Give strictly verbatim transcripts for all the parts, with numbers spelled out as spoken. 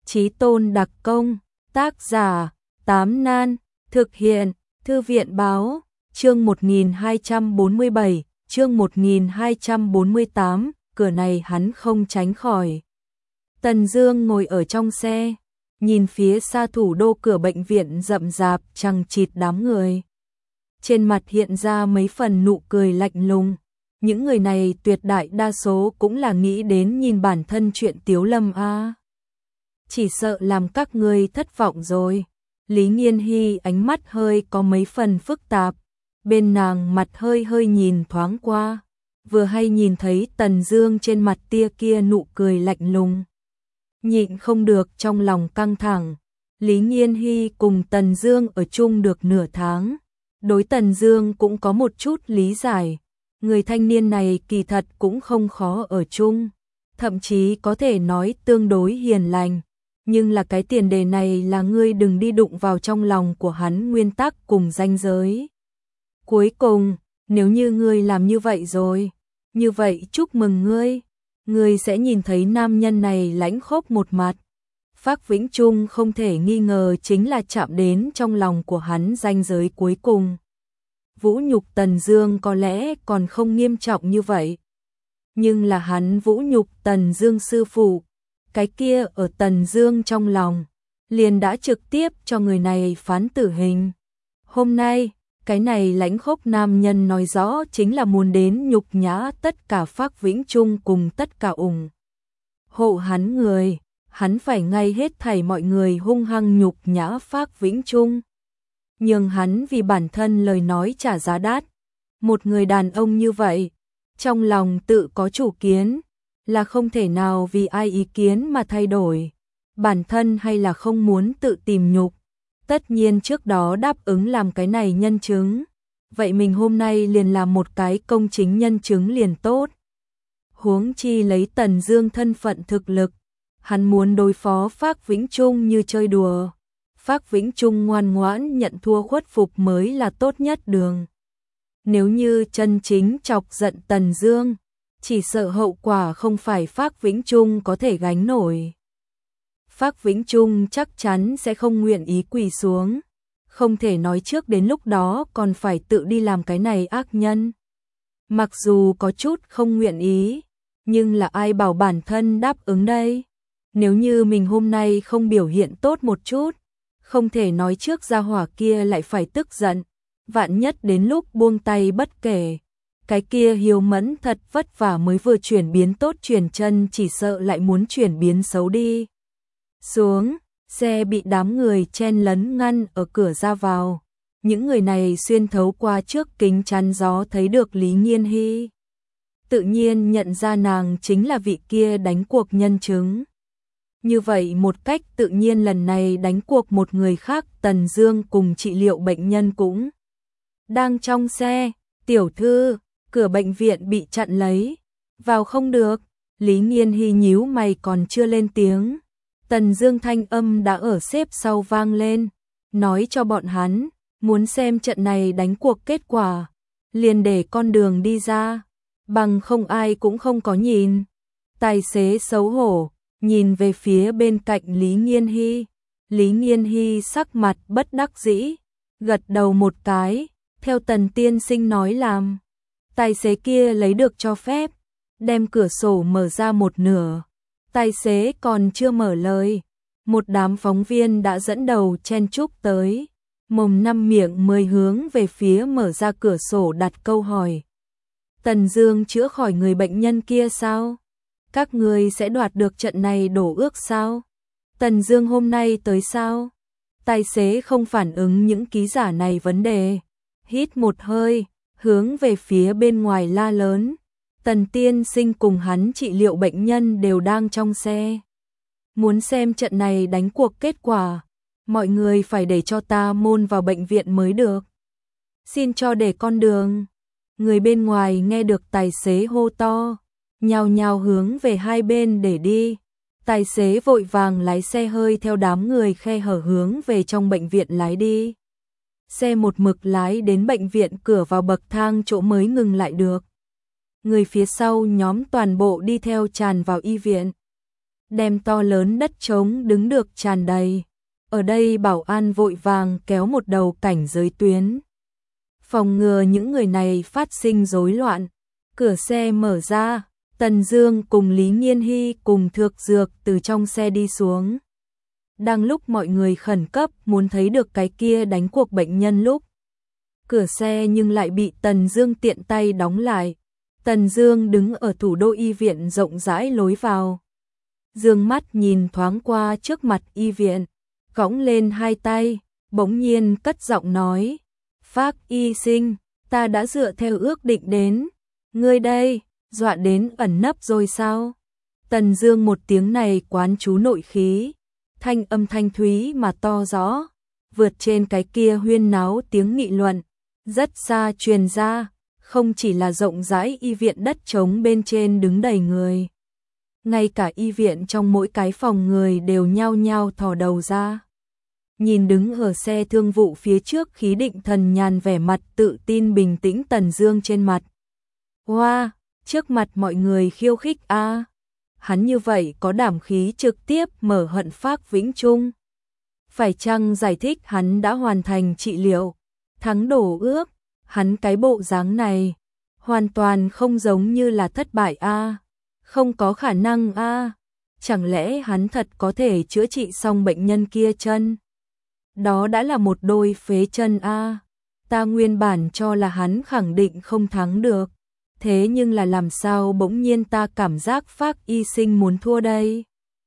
Chí Tôn đặc công, tác giả, Tám Nan, thực hiện, Thư viện báo, chương một nghìn hai trăm bốn mươi bảy, chương một nghìn hai trăm bốn mươi tám, cửa này hắn không tránh khỏi. Tần Dương ngồi ở trong xe, nhìn phía xa thủ đô cửa bệnh viện rậm rạp chằng chịt đám người. Trên mặt hiện ra mấy phần nụ cười lạnh lùng. Những người này tuyệt đại đa số cũng là nghĩ đến nhìn bản thân chuyện Tiếu Lâm a. Chỉ sợ làm các ngươi thất vọng rồi. Lý Nghiên Hy ánh mắt hơi có mấy phần phức tạp, bên nàng mặt hơi hơi nhìn thoáng qua, vừa hay nhìn thấy Tần Dương trên mặt tia kia nụ cười lạnh lùng. Nhịn không được trong lòng căng thẳng. Lý Nghiên Hy cùng Tần Dương ở chung được nửa tháng, đối Tần Dương cũng có một chút lý giải. Người thanh niên này kỳ thật cũng không khó ở chung, thậm chí có thể nói tương đối hiền lành, nhưng là cái tiền đề này là ngươi đừng đi đụng vào trong lòng của hắn nguyên tắc cùng ranh giới. Cuối cùng, nếu như ngươi làm như vậy rồi, như vậy chúc mừng ngươi, ngươi sẽ nhìn thấy nam nhân này lãnh khốc một mặt. Phác Vĩnh Trung không thể nghi ngờ chính là chạm đến trong lòng của hắn ranh giới cuối cùng. Vũ nhục Tần Dương có lẽ còn không nghiêm trọng như vậy, nhưng là hắn vũ nhục Tần Dương sư phụ, cái kia ở Tần Dương trong lòng liền đã trực tiếp cho người này phán tử hình. Hôm nay, cái này lãnh khốc nam nhân nói rõ chính là muốn đến nhục nhã tất cả Phác Vĩnh Trung cùng tất cả ủng hộ hắn người, hắn phải ngay hết thảy mọi người hung hăng nhục nhã Phác Vĩnh Trung, nhưng hắn vì bản thân lời nói trả giá đắt. Một người đàn ông như vậy, trong lòng tự có chủ kiến, là không thể nào vì ai ý kiến mà thay đổi. Bản thân hay là không muốn tự tìm nhục, tất nhiên trước đó đáp ứng làm cái này nhân chứng. Vậy mình hôm nay liền làm một cái công chính nhân chứng liền tốt. Huống chi lấy Tần Dương thân phận thực lực, hắn muốn đối phó Phác Vĩnh Trung như chơi đùa. Phác Vĩnh Trung ngoan ngoãn nhận thua khuất phục mới là tốt nhất đường. Nếu như chân chính chọc giận Tần Dương, chỉ sợ hậu quả không phải Phác Vĩnh Trung có thể gánh nổi. Phác Vĩnh Trung chắc chắn sẽ không nguyện ý quỳ xuống, không thể nói trước đến lúc đó còn phải tự đi làm cái này ác nhân. Mặc dù có chút không nguyện ý, nhưng là ai bảo bản thân đáp ứng đây? Nếu như mình hôm nay không biểu hiện tốt một chút, không thể nói trước gia hỏa kia lại phải tức giận, vạn nhất đến lúc buông tay bất kể, cái kia Hiếu Mẫn thật vất vả mới vừa chuyển biến tốt chuyển chân chỉ sợ lại muốn chuyển biến xấu đi. Xuống, xe bị đám người chen lấn ngăn ở cửa ra vào, những người này xuyên thấu qua trước kính chắn gió thấy được Lý Nghiên Hy. Tự nhiên nhận ra nàng chính là vị kia đánh cuộc nhân chứng. Như vậy một cách tự nhiên lần này đánh cuộc một người khác, Tần Dương cùng trị liệu bệnh nhân cũng đang trong xe. Tiểu thư, cửa bệnh viện bị chặn lấy, vào không được. Lý Nghiên Hy nhíu mày còn chưa lên tiếng, Tần Dương thanh âm đã ở xếp sau vang lên, nói cho bọn hắn, muốn xem trận này đánh cuộc kết quả, liền để con đường đi ra, bằng không ai cũng không có nhìn. Tài xế xấu hổ nhìn về phía bên cạnh Lý Nghiên Hy. Lý Nghiên Hy sắc mặt bất đắc dĩ, gật đầu một cái, theo Tần tiên sinh nói làm. Tài xế kia lấy được cho phép, đem cửa sổ mở ra một nửa. Tài xế còn chưa mở lời, một đám phóng viên đã dẫn đầu chen chúc tới, mồm năm miệng mười hướng về phía mở ra cửa sổ đặt câu hỏi. Tần Dương chữa khỏi người bệnh nhân kia sao? Các ngươi sẽ đoạt được trận này đổ ước sao? Tần Dương hôm nay tới sao? Tài xế không phản ứng những ký giả này vấn đề, hít một hơi, hướng về phía bên ngoài la lớn. Tần tiên sinh cùng hắn trị liệu bệnh nhân đều đang trong xe. Muốn xem trận này đánh cuộc kết quả, mọi người phải để cho ta môn vào bệnh viện mới được. Xin cho để con đường. Người bên ngoài nghe được tài xế hô to, nhao nhao hướng về hai bên để đi. Tài xế vội vàng lái xe hơi theo đám người khe hở hướng về trong bệnh viện lái đi. Xe một mực lái đến bệnh viện cửa vào bậc thang chỗ mới ngừng lại được. Người phía sau nhóm toàn bộ đi theo tràn vào y viện. đem to lớn đất trống đứng được tràn đầy. Ở đây bảo an vội vàng kéo một đầu cảnh giới tuyến, phòng ngừa những người này phát sinh rối loạn. Cửa xe mở ra, Tần Dương cùng Lý Nghiên Hy cùng Thược Dược từ trong xe đi xuống. Đang lúc mọi người khẩn cấp muốn thấy được cái kia đánh cuộc bệnh nhân lúc, cửa xe nhưng lại bị Tần Dương tiện tay đóng lại. Tần Dương đứng ở thủ đô y viện rộng rãi lối vào, dương mắt nhìn thoáng qua trước mặt y viện, cõng lên hai tay, bỗng nhiên cất giọng nói: "Phác y sinh, ta đã dựa theo ước định đến, ngươi đây, dọa đến ẩn nấp rồi sao?" Tần Dương một tiếng này quán chú nội khí, thanh âm thanh thúy mà to rõ, vượt trên cái kia huyên náo tiếng nghị luận, rất xa truyền ra, không chỉ là rộng rãi y viện đất trống bên trên đứng đầy người. Ngay cả y viện trong mỗi cái phòng người đều nhao nhao thò đầu ra. Nhìn đứng ở xe thương vụ phía trước khí định thần nhàn vẻ mặt tự tin bình tĩnh Tần Dương trên mặt. Hoa, wow, trước mặt mọi người khiêu khích a. À. Hắn như vậy có đảm khí trực tiếp mở hận Phác Vĩnh Trung. Phải chăng giải thích hắn đã hoàn thành trị liệu, thắng đổ ước, hắn cái bộ dáng này, hoàn toàn không giống như là thất bại a, à. Không có khả năng a, à. Chẳng lẽ hắn thật có thể chữa trị xong bệnh nhân kia chân? Đó đã là một đôi phế chân a, à. Ta nguyên bản cho là hắn khẳng định không thắng được. Thế nhưng là làm sao bỗng nhiên ta cảm giác Phác y sinh muốn thua đây?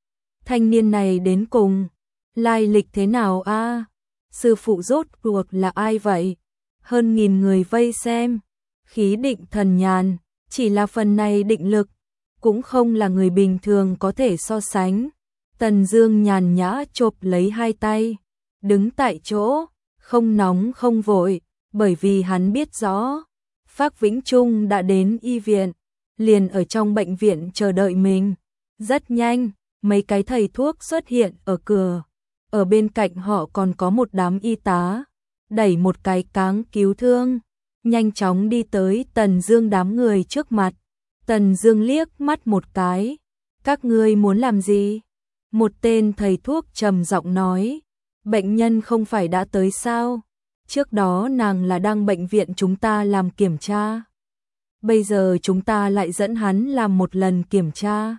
Thanh niên này đến cùng lai lịch thế nào a? À? Sư phụ rốt cuộc là ai vậy? Hơn nghìn người vây xem, khí định thần nhàn, chỉ là phần này định lực, cũng không là người bình thường có thể so sánh. Tần Dương nhàn nhã chộp lấy hai tay, đứng tại chỗ, không nóng không vội, bởi vì hắn biết rõ Phác Vĩnh Trung đã đến y viện, liền ở trong bệnh viện chờ đợi mình. Rất nhanh, mấy cái thầy thuốc xuất hiện ở cửa. Ở bên cạnh họ còn có một đám y tá, đẩy một cái cáng cứu thương, nhanh chóng đi tới Tần Dương đám người trước mặt. Tần Dương liếc mắt một cái, "Các ngươi muốn làm gì?" Một tên thầy thuốc trầm giọng nói, "Bệnh nhân không phải đã tới sao? Trước đó nàng là đang bệnh viện chúng ta làm kiểm tra. Bây giờ chúng ta lại dẫn hắn làm một lần kiểm tra.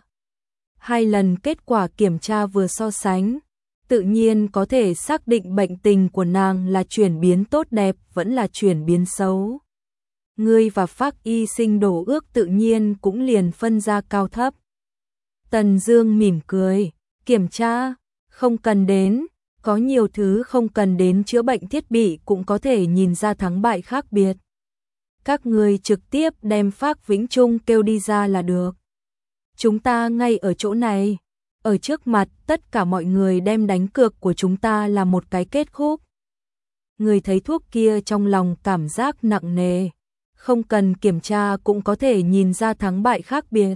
Hai lần kết quả kiểm tra vừa so sánh, tự nhiên có thể xác định bệnh tình của nàng là chuyển biến tốt đẹp vẫn là chuyển biến xấu. Ngươi và Phác y sinh đổ ước tự nhiên cũng liền phân ra cao thấp." Tần Dương mỉm cười, "Kiểm tra, không cần đến. Có nhiều thứ không cần đến chữa bệnh thiết bị cũng có thể nhìn ra thắng bại khác biệt. Các ngươi trực tiếp đem Phác Vĩnh Trung kêu đi ra là được. Chúng ta ngay ở chỗ này, ở trước mặt tất cả mọi người đem đánh cược của chúng ta là một cái kết khúc." Người thấy thuốc kia trong lòng cảm giác nặng nề, không cần kiểm tra cũng có thể nhìn ra thắng bại khác biệt.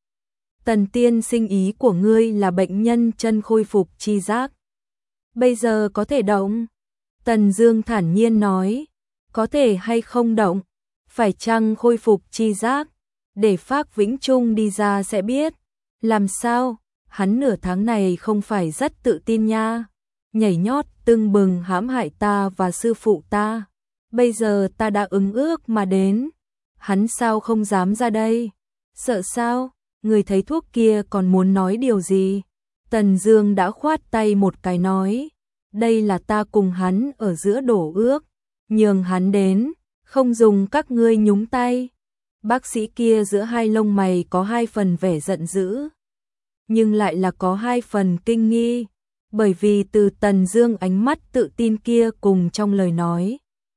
"Tần tiên sinh, ý của ngươi là bệnh nhân chân khôi phục chi giác. Bây giờ có thể động?" Tần Dương thản nhiên nói, "Có thể hay không động, phải chăng khôi phục chi giác, để Phác Vĩnh Trung đi ra sẽ biết." "Làm sao? Hắn nửa tháng này không phải rất tự tin nha, nhảy nhót tưng bừng hãm hại ta và sư phụ ta. Bây giờ ta đã ứng ước mà đến, hắn sao không dám ra đây? Sợ sao?" Người thấy thuốc kia còn muốn nói điều gì, Tần Dương đã khoát tay một cái nói, "Đây là ta cùng hắn ở giữa đổ ước, nhường hắn đến, không dùng các ngươi nhúng tay." Bác sĩ kia giữa hai lông mày có hai phần vẻ giận dữ, nhưng lại là có hai phần kinh nghi, bởi vì từ Tần Dương ánh mắt tự tin kia cùng trong lời nói,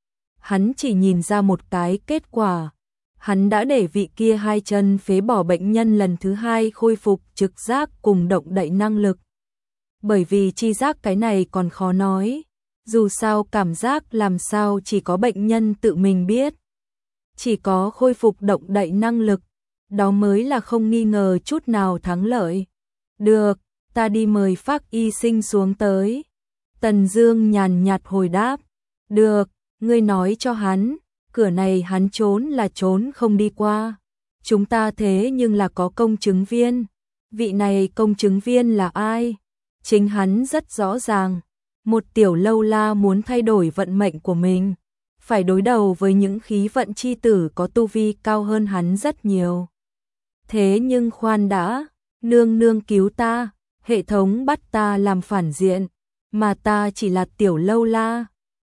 hắn chỉ nhìn ra một cái kết quả. Hắn đã để vị kia hai chân phế bỏ bệnh nhân lần thứ hai khôi phục trực giác cùng động đậy năng lực. Bởi vì chi giác cái này còn khó nói, dù sao cảm giác làm sao chỉ có bệnh nhân tự mình biết. Chỉ có khôi phục động đậy năng lực, đó mới là không nghi ngờ chút nào thắng lợi. "Được, ta đi mời Phác y sinh xuống tới." Tần Dương nhàn nhạt hồi đáp, "Được, ngươi nói cho hắn, cửa này hắn trốn là trốn không đi qua. Chúng ta thế nhưng là có công chứng viên, vị này công chứng viên là ai? Chính hắn rất rõ ràng, một tiểu lâu la muốn thay đổi vận mệnh của mình, phải đối đầu với những khí vận chi tử có tu vi cao hơn hắn rất nhiều. Thế nhưng khoan đã, nương nương cứu ta, hệ thống bắt ta làm phản diện, mà ta chỉ là tiểu lâu la,